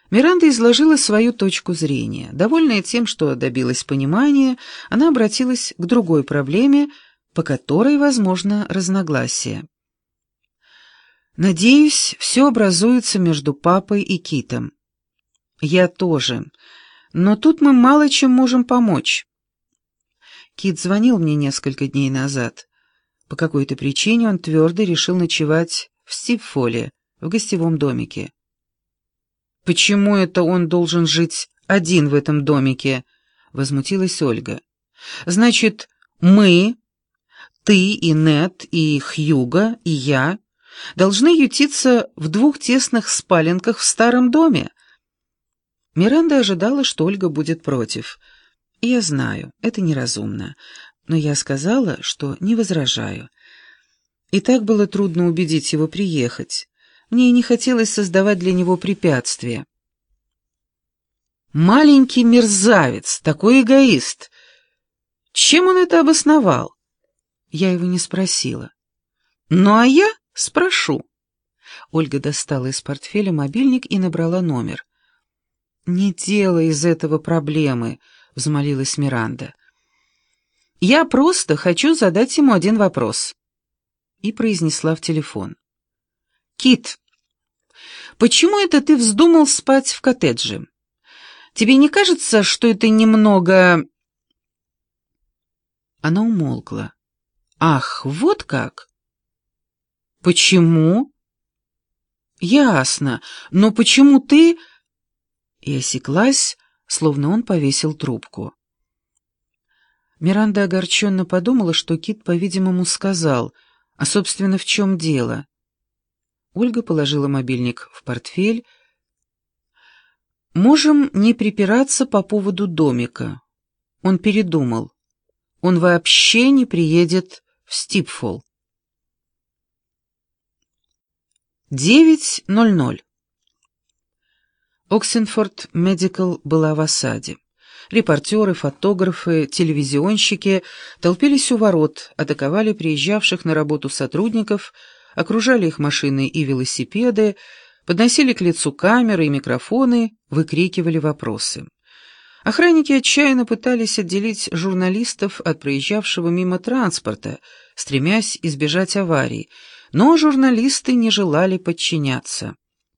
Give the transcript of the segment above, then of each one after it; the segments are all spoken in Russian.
Миранда изложила свою точку зрения. Довольная тем, что добилась понимания, она обратилась к другой проблеме, по которой возможно разногласие. «Надеюсь, все образуется между папой и Китом». «Я тоже. Но тут мы мало чем можем помочь». Кит звонил мне несколько дней назад. По какой-то причине он твердо решил ночевать в Стипфоле, в гостевом домике. «Почему это он должен жить один в этом домике?» — возмутилась Ольга. «Значит, мы, ты и Нет, и Хьюго, и я должны ютиться в двух тесных спаленках в старом доме?» Миранда ожидала, что Ольга будет против. «Я знаю, это неразумно, но я сказала, что не возражаю. И так было трудно убедить его приехать. Мне и не хотелось создавать для него препятствия». «Маленький мерзавец, такой эгоист! Чем он это обосновал?» Я его не спросила. «Ну а я спрошу». Ольга достала из портфеля мобильник и набрала номер. «Не делай из этого проблемы», — взмолилась Миранда. «Я просто хочу задать ему один вопрос». И произнесла в телефон. «Кит, почему это ты вздумал спать в коттедже? Тебе не кажется, что это немного...» Она умолкла. «Ах, вот как? Почему?» «Ясно, но почему ты...» И осеклась, словно он повесил трубку. Миранда огорченно подумала, что Кит, по-видимому, сказал, а, собственно, в чем дело. Ольга положила мобильник в портфель. «Можем не припираться по поводу домика. Он передумал. Он вообще не приедет в Стипфол». 9:00. Оксенфорд Медикал была в осаде. Репортеры, фотографы, телевизионщики толпились у ворот, атаковали приезжавших на работу сотрудников, окружали их машины и велосипеды, подносили к лицу камеры и микрофоны, выкрикивали вопросы. Охранники отчаянно пытались отделить журналистов от проезжавшего мимо транспорта, стремясь избежать аварий, но журналисты не желали подчиняться.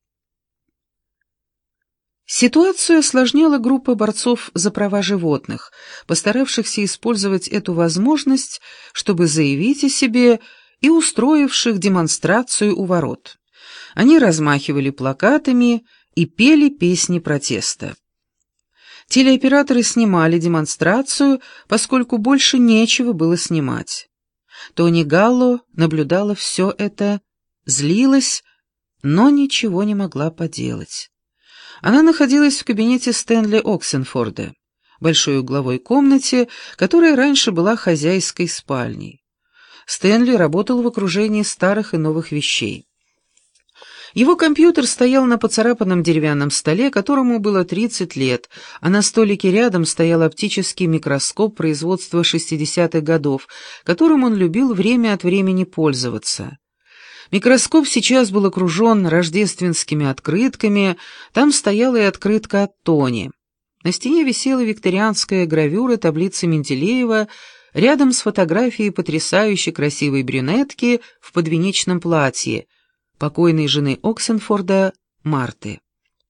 Ситуацию осложняла группа борцов за права животных, постаравшихся использовать эту возможность, чтобы заявить о себе, и устроивших демонстрацию у ворот. Они размахивали плакатами и пели песни протеста. Телеоператоры снимали демонстрацию, поскольку больше нечего было снимать. Тони Галло наблюдала все это, злилась, но ничего не могла поделать. Она находилась в кабинете Стэнли Оксенфорда, большой угловой комнате, которая раньше была хозяйской спальней. Стэнли работал в окружении старых и новых вещей. Его компьютер стоял на поцарапанном деревянном столе, которому было 30 лет, а на столике рядом стоял оптический микроскоп производства 60-х годов, которым он любил время от времени пользоваться. Микроскоп сейчас был окружен рождественскими открытками, там стояла и открытка от Тони. На стене висела викторианская гравюра таблицы Менделеева рядом с фотографией потрясающе красивой брюнетки в подвенечном платье, покойной жены Оксенфорда Марты.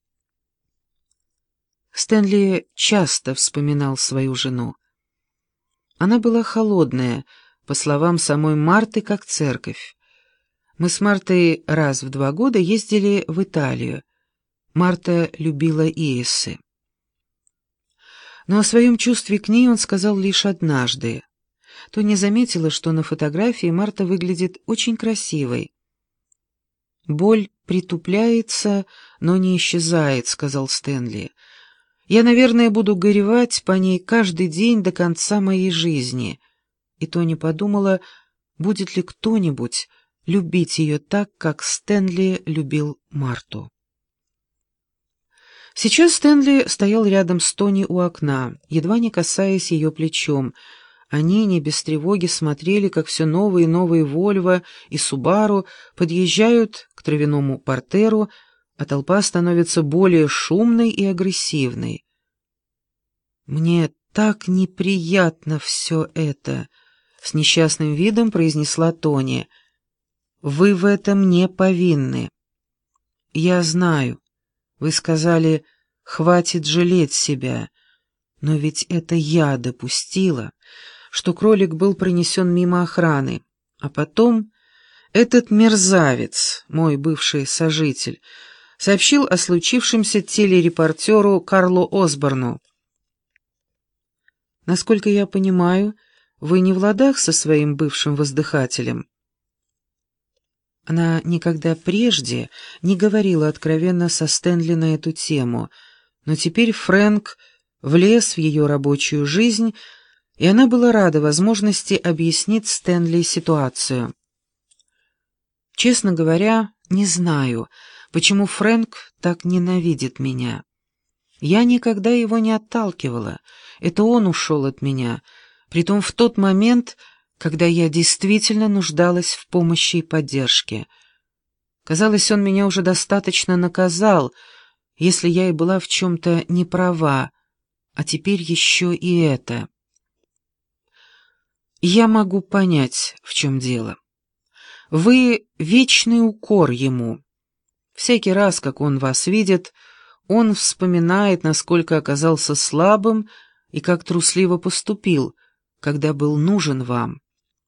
Стэнли часто вспоминал свою жену. Она была холодная, по словам самой Марты, как церковь. Мы с Мартой раз в 2 года ездили в Италию. Марта любила Иессы. Но о своем чувстве к ней он сказал лишь однажды. Тони заметила, что на фотографии Марта выглядит очень красивой. «Боль притупляется, но не исчезает», — сказал Стэнли. «Я, наверное, буду горевать по ней каждый день до конца моей жизни». И Тони подумала, будет ли кто-нибудь любить ее так, как Стэнли любил Марту. Сейчас Стэнли стоял рядом с Тони у окна, едва не касаясь ее плечом. Они не без тревоги смотрели, как все новые и новые Вольво и Субару подъезжают к травяному партеру, а толпа становится более шумной и агрессивной. «Мне так неприятно все это», — с несчастным видом произнесла Тони. «Вы в этом не повинны. Я знаю, вы сказали, хватит жалеть себя, но ведь это я допустила, что кролик был пронесен мимо охраны, а потом этот мерзавец, мой бывший сожитель, сообщил о случившемся телерепортеру Карлу Осборну. Насколько я понимаю, вы не в ладах со своим бывшим воздыхателем?» Она никогда прежде не говорила откровенно со Стэнли на эту тему, но теперь Фрэнк влез в ее рабочую жизнь, и она была рада возможности объяснить Стэнли ситуацию. «Честно говоря, не знаю, почему Фрэнк так ненавидит меня. Я никогда его не отталкивала, это он ушел от меня, притом в тот момент, когда я действительно нуждалась в помощи и поддержке. Казалось, он меня уже достаточно наказал, если я и была в чем-то не права, а теперь еще и это. Я могу понять, в чем дело. Вы — вечный укор ему. Всякий раз, как он вас видит, он вспоминает, насколько оказался слабым и как трусливо поступил, когда был нужен вам.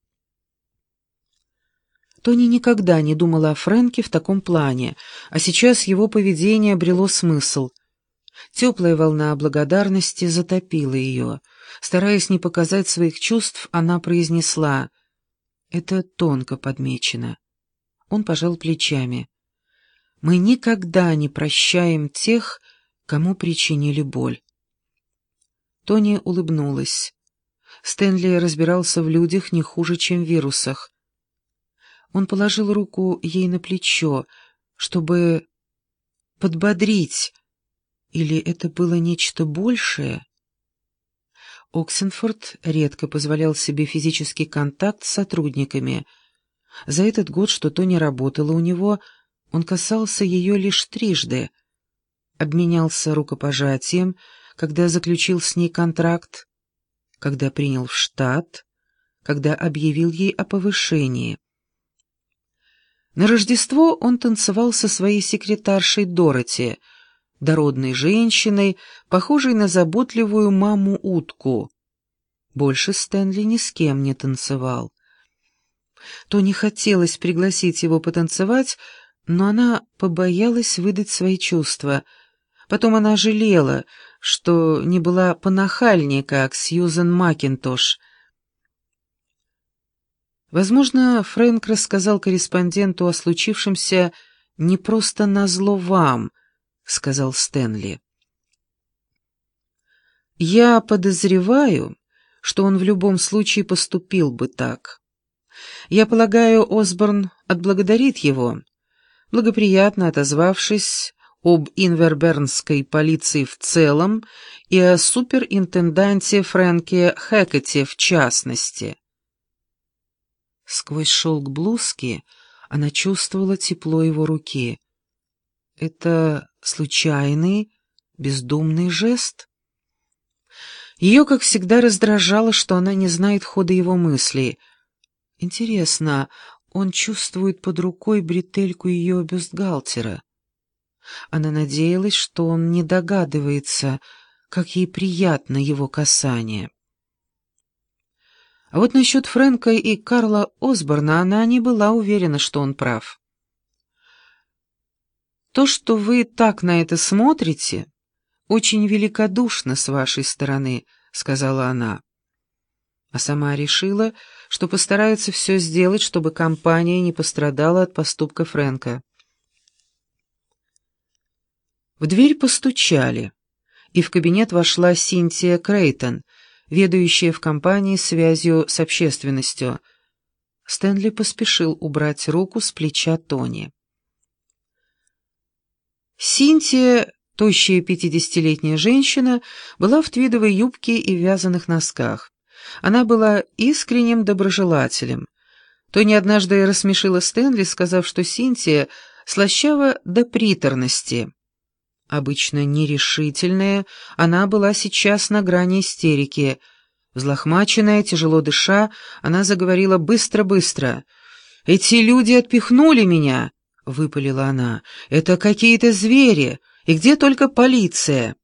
Тони никогда не думала о Фрэнке в таком плане, а сейчас его поведение обрело смысл. Теплая волна благодарности затопила ее. Стараясь не показать своих чувств, она произнесла: «Это тонко подмечено». Он пожал плечами. «Мы никогда не прощаем тех, кому причинили боль». Тони улыбнулась. Стэнли разбирался в людях не хуже, чем в вирусах. Он положил руку ей на плечо, чтобы подбодрить, или это было нечто большее? Оксенфорд редко позволял себе физический контакт с сотрудниками. За этот год, что Тони работала у него, он касался ее лишь трижды. Обменялся рукопожатием, когда заключил с ней контракт, когда принял в штат, когда объявил ей о повышении. На Рождество он танцевал со своей секретаршей Дороти, дородной женщиной, похожей на заботливую маму-утку. Больше Стэнли ни с кем не танцевал. Тони хотелось пригласить его потанцевать, но она побоялась выдать свои чувства. Потом она жалела, что не была понахальнее, как Сьюзен Макинтош. Возможно, Фрэнк рассказал корреспонденту о случившемся не просто назло вам, — сказал Стэнли. «Я подозреваю, что он в любом случае поступил бы так. Я полагаю, Осборн отблагодарит его, благоприятно отозвавшись об инвербернской полиции в целом и о суперинтенданте Фрэнке Хэкетте в частности». Сквозь шелк блузки она чувствовала тепло его руки. Это случайный, бездумный жест? Ее, как всегда, раздражало, что она не знает хода его мыслей. Интересно, он чувствует под рукой бретельку ее бюстгальтера. Она надеялась, что он не догадывается, как ей приятно его касание. А вот насчет Фрэнка и Карла Осборна она не была уверена, что он прав. «То, что вы так на это смотрите, очень великодушно с вашей стороны», — сказала она. А сама решила, что постарается все сделать, чтобы компания не пострадала от поступка Фрэнка. В дверь постучали, и в кабинет вошла Синтия Крейтон, ведающая в компании связью с общественностью. Стэнли поспешил убрать руку с плеча Тони. Синтия, тощая 50-летняя женщина, была в твидовой юбке и вязаных носках. Она была искренним доброжелателем. Тони однажды рассмешила Стэнли, сказав, что Синтия слащаво до приторности. Обычно нерешительная, она была сейчас на грани истерики. Взлохмаченная, тяжело дыша, она заговорила быстро-быстро. «Эти люди отпихнули меня!» — выпалила она. «Это какие-то звери! И где только полиция?»